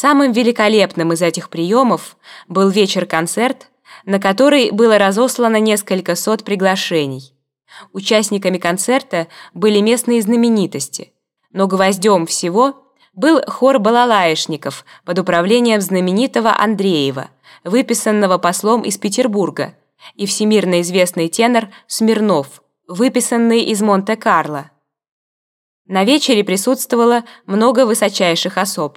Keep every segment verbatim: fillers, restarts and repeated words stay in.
Самым великолепным из этих приемов был вечер-концерт, на который было разослано несколько сот приглашений. Участниками концерта были местные знаменитости, но гвоздем всего был хор балалаишников под управлением знаменитого Андреева, выписанного послом из Петербурга, и всемирно известный тенор Смирнов, выписанный из Монте-Карло. На вечере присутствовало много высочайших особ.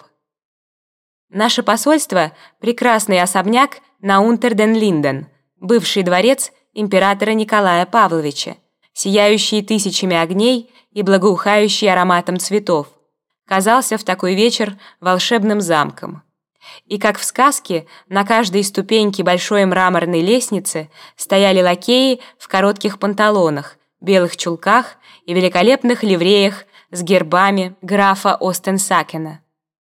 Наше посольство – прекрасный особняк на Унтер-ден-Линден, бывший дворец императора Николая Павловича, сияющий тысячами огней и благоухающий ароматом цветов, казался в такой вечер волшебным замком. И как в сказке, на каждой ступеньке большой мраморной лестницы стояли лакеи в коротких панталонах, белых чулках и великолепных ливреях с гербами графа Остенсакена.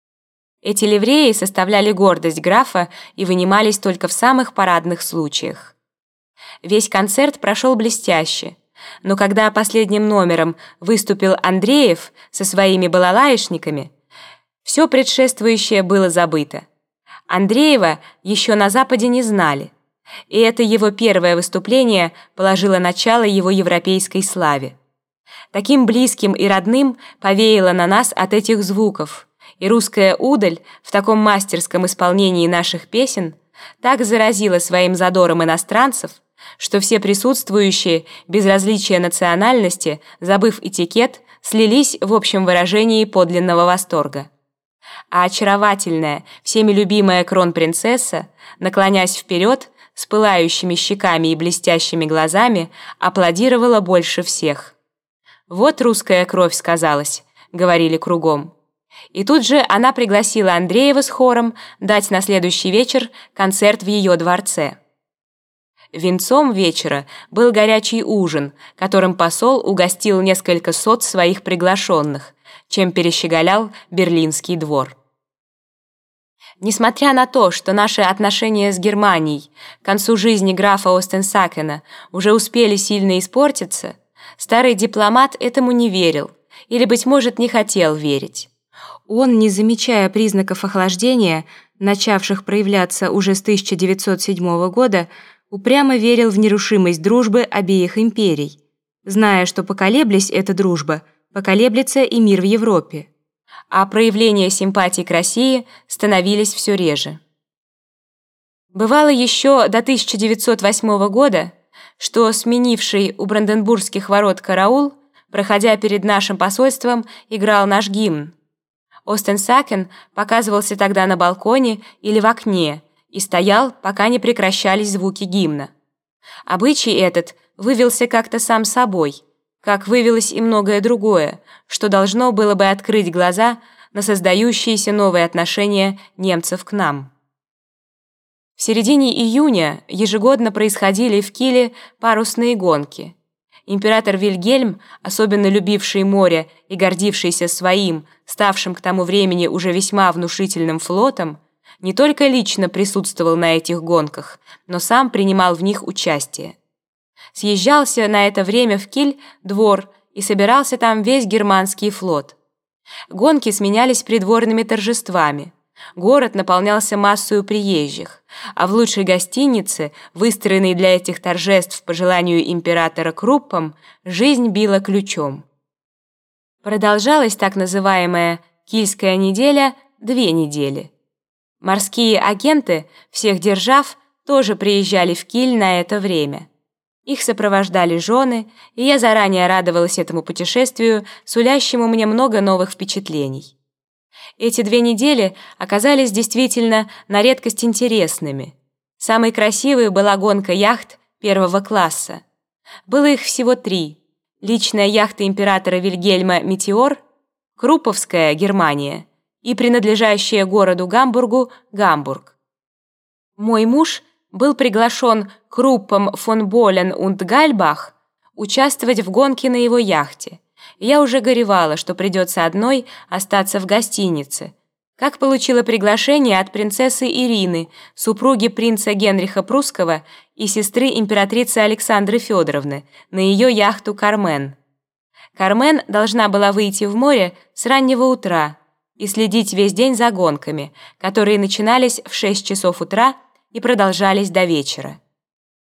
Эти ливреи составляли гордость графа и вынимались только в самых парадных случаях. Весь концерт прошел блестяще, но когда последним номером выступил Андреев со своими балалаишниками, все предшествующее было забыто. Андреева еще на Западе не знали, и это его первое выступление положило начало его европейской славе. Таким близким и родным повеяло на нас от этих звуков, и русская удаль в таком мастерском исполнении наших песен так заразила своим задором иностранцев, что все присутствующие, без различия национальности, забыв этикет, слились в общем выражении подлинного восторга. А очаровательная, всеми любимая кронпринцесса, наклонясь вперед, с пылающими щеками и блестящими глазами, аплодировала больше всех. «Вот русская кровь сказалась», — говорили кругом. И тут же она пригласила Андреева с хором дать на следующий вечер концерт в ее дворце. Венцом вечера был горячий ужин, которым посол угостил несколько сот своих приглашенных, чем перещеголял Берлинский двор. Несмотря на то, что наши отношения с Германией к концу жизни графа Остенсакена уже успели сильно испортиться, старый дипломат этому не верил или, быть может, не хотел верить. Он, не замечая признаков охлаждения, начавших проявляться уже с тысяча девятьсот седьмого года, упрямо верил в нерушимость дружбы обеих империй, зная, что поколеблись эта дружба, поколеблется и мир в Европе, а проявления симпатий к России становились все реже. Бывало еще до тысяча девятьсот восьмого года, что сменивший у Бранденбургских ворот караул, проходя перед нашим посольством, играл наш гимн. Остенсакен показывался тогда на балконе или в окне и стоял, пока не прекращались звуки гимна. Обычай этот вывелся как-то сам собой, как вывелось и многое другое, что должно было бы открыть глаза на создающиеся новые отношения немцев к нам. В середине июня ежегодно происходили в Киле парусные гонки. Император Вильгельм, особенно любивший море и гордившийся своим, ставшим к тому времени уже весьма внушительным флотом, не только лично присутствовал на этих гонках, но сам принимал в них участие. Съезжался на это время в Киль двор и собирался там весь германский флот. Гонки сменялись придворными торжествами. Город наполнялся массою приезжих, а в лучшей гостинице, выстроенной для этих торжеств по желанию императора Круппом, жизнь била ключом. Продолжалась так называемая «Кильская неделя» две недели. Морские агенты всех держав тоже приезжали в Киль на это время. Их сопровождали жены, и я заранее радовалась этому путешествию, сулящему мне много новых впечатлений. Эти две недели оказались действительно на редкость интересными. Самой красивой была гонка яхт первого класса. Было их всего три. Личная яхта императора Вильгельма «Метеор», Крупповская, Германия, и принадлежащая городу Гамбургу «Гамбург». Мой муж был приглашен Круппом фон Болен und Гальбах участвовать в гонке на его яхте. Я уже горевала, что придется одной остаться в гостинице. Как получила приглашение от принцессы Ирины, супруги принца Генриха Прусского и сестры императрицы Александры Федоровны, на ее яхту «Кармен». «Кармен» должна была выйти в море с раннего утра, и следить весь день за гонками, которые начинались в шесть часов утра и продолжались до вечера.